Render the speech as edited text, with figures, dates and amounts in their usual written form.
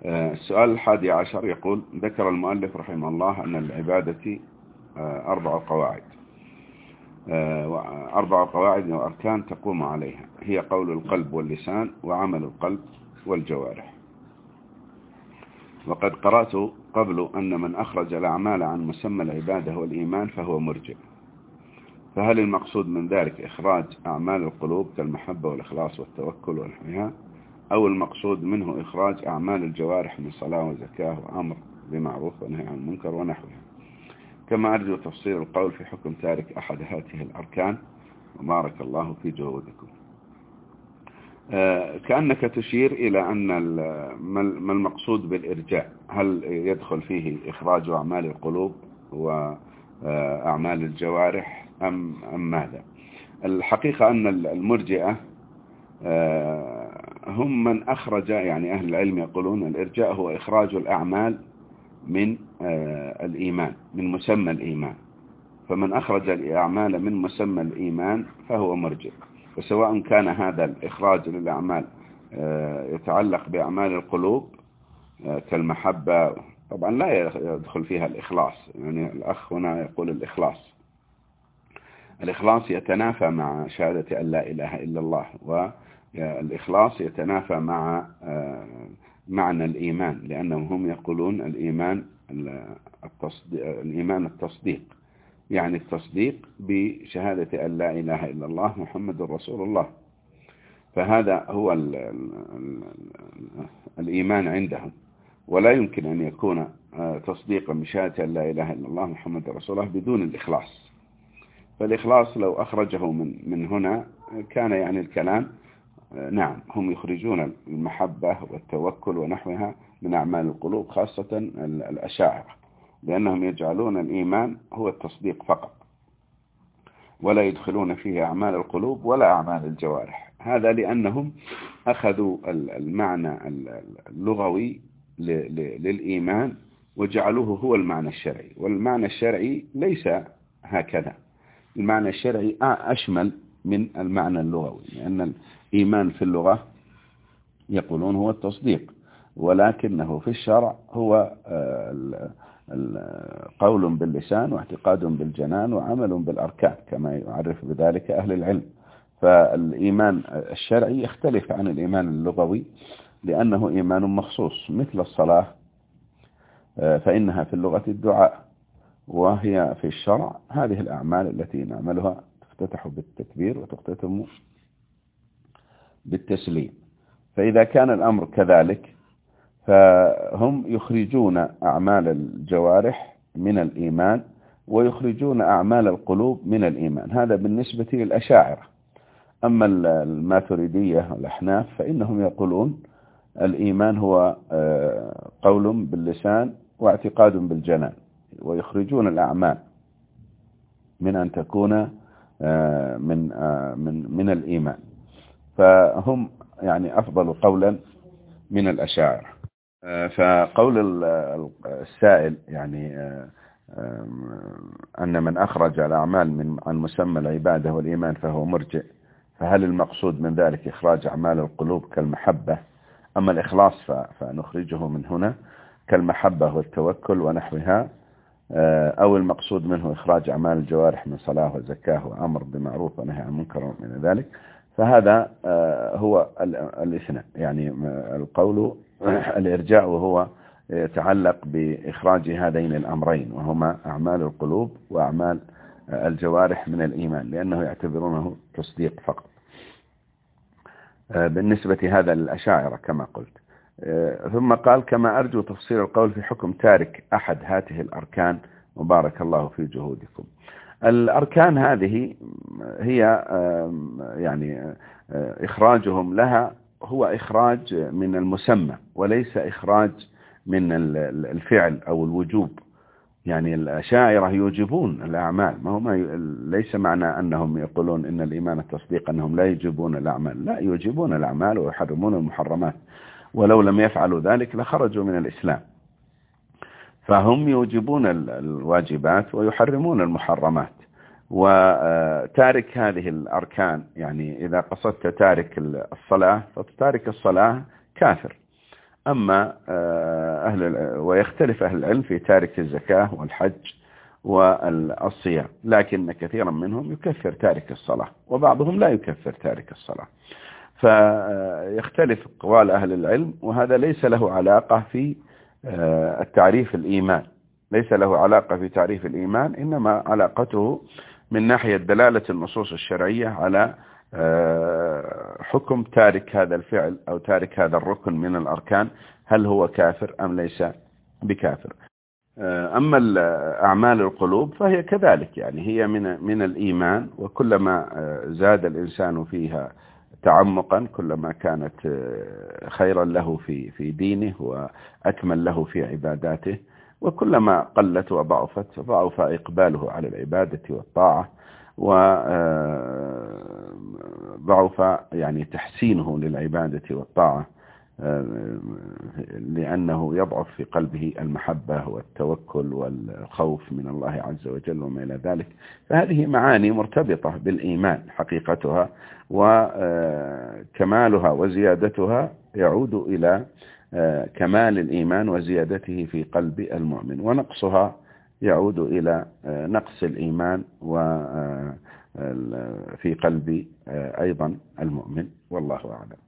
السؤال 11 يقول: ذكر المؤلف رحمه الله أن العبادة 4 قواعد، 4 قواعد وأركان تقوم عليها، هي قول القلب واللسان وعمل القلب والجوارح. وقد قرأت قبل أن من أخرج الأعمال عن مسمى العبادة والإيمان فهو مرجئ، فهل المقصود من ذلك إخراج أعمال القلوب كالمحبة والإخلاص والتوكل ونحوها، أو المقصود منه إخراج أعمال الجوارح من صلاة وزكاة وأمر بمعروف ونهي عن المنكر ونحوها؟ كما أرجو تفصيل القول في حكم تارك أحد هذه الأركان، وبارك الله في جهودكم. كأنك تشير إلى أن ما المقصود بالإرجاء، هل يدخل فيه إخراج أعمال القلوب وأعمال الجوارح أم ماذا؟ الحقيقة أن المرجئة هم من أخرج، يعني أهل العلم يقولون الإرجاء هو إخراج الأعمال من الإيمان، من مسمى الإيمان، فمن أخرج الأعمال من مسمى الإيمان فهو مرجئ. وسواء كان هذا الإخراج للأعمال يتعلق بأعمال القلوب كالمحبة، طبعا لا يدخل فيها الإخلاص، يعني الأخ هنا يقول الإخلاص يتنافى مع شهادة أن لا إله إلا الله، والإخلاص يتنافى مع معنى الإيمان، لأنهم هم يقولون الإيمان التصديق، يعني التصديق بشهادة أن لا إله إلا الله محمد رسول الله، فهذا هو الإيمان عندهم. ولا يمكن أن يكون تصديقا بشهادة أن لا إله إلا الله محمد رسول الله بدون الإخلاص. فالإخلاص لو أخرجه من هنا كان يعني الكلام نعم، هم يخرجون المحبة والتوكل ونحوها من أعمال القلوب، خاصة الأشاعرة، لأنهم يجعلون الإيمان هو التصديق فقط، ولا يدخلون فيه أعمال القلوب ولا أعمال الجوارح. هذا لأنهم أخذوا المعنى اللغوي للإيمان وجعلوه هو المعنى الشرعي، والمعنى الشرعي ليس هكذا. المعنى الشرعي أشمل من المعنى اللغوي، لأن الإيمان في اللغة يقولون هو التصديق، ولكنه في الشرع هو قول باللسان واعتقاد بالجنان وعمل بالأركان، كما يعرف بذلك أهل العلم. فالإيمان الشرعي يختلف عن الإيمان اللغوي، لأنه إيمان مخصوص، مثل الصلاة فإنها في اللغة الدعاء، وهي في الشرع هذه الأعمال التي نعملها تفتتح بالتكبير وتختتم بالتسليم. فإذا كان الأمر كذلك فهم يخرجون أعمال الجوارح من الإيمان ويخرجون أعمال القلوب من الإيمان، هذا بالنسبة للأشاعرة. أما الماتريدية والأحناف فإنهم يقولون الإيمان هو قول باللسان واعتقاد بالجنان، ويخرجون الأعمال من أن تكون من الإيمان، فهم يعني أفضل قولا من الأشاعرة. فقول السائل يعني أن من أخرج الأعمال عن مسمى العبادة والإيمان فهو مرجئ، فهل المقصود من ذلك إخراج أعمال القلوب كالمحبة؟ أما الإخلاص فنخرجه من هنا كالمحبة والتوكل ونحوها، أو المقصود منه إخراج أعمال الجوارح من صلاة وزكاة وأمر بمعروف ونهي عن منكر من ذلك، فهذا هو الاثنين، يعني القول الإرجاء وهو يتعلق بإخراج هذين الأمرين، وهما أعمال القلوب وأعمال الجوارح من الإيمان، لأنه يعتبرونه تصديق فقط. بالنسبة هذا للأشاعرة كما قلت. ثم قال: كما أرجو تفصيل القول في حكم تارك أحد هذه الأركان، وبارك الله في جهودكم. الأركان هذه هي يعني إخراجهم لها هو إخراج من المسمى وليس إخراج من الفعل أو الوجوب. يعني الأشاعرة يوجبون الأعمال، ما هم ليس معنى أنهم يقولون إن الإيمان التصديق أنهم لا يوجبون الأعمال، لا، يوجبون الأعمال ويحرمون المحرمات، ولو لم يفعلوا ذلك لخرجوا من الإسلام. فهم يوجبون الواجبات ويحرمون المحرمات. وتارك هذه الأركان، يعني إذا قصدت تارك الصلاة فتارك الصلاة كافر، أما ويختلف أهل العلم في تارك الزكاة والحج والصيام، لكن كثيرا منهم يكفر تارك الصلاة، وبعضهم لا يكفر تارك الصلاة. فيختلف أقوال أهل العلم، وهذا ليس له علاقة في التعريف الإيمان، ليس له علاقة في تعريف الإيمان، إنما علاقته من ناحية دلالة النصوص الشرعية على حكم تارك هذا الفعل أو تارك هذا الركن من الأركان، هل هو كافر أم ليس بكافر. أما أعمال القلوب فهي كذلك، يعني هي من الإيمان، وكلما زاد الإنسان فيها تعمقا كلما كانت خيرا له في دينه وأكمل له في عباداته، وكلما قلت وضعفت ضعف إقباله على العبادة والطاعة، وضعف يعني تحسينه للعبادة والطاعة، لأنه يضعف في قلبه المحبة والتوكل والخوف من الله عز وجل وما إلى ذلك. فهذه معاني مرتبطة بالإيمان حقيقتها، وكمالها وزيادتها يعود إلى كمال الإيمان وزيادته في قلب المؤمن، ونقصها يعود إلى نقص الإيمان وفي قلب أيضا المؤمن، والله أعلم.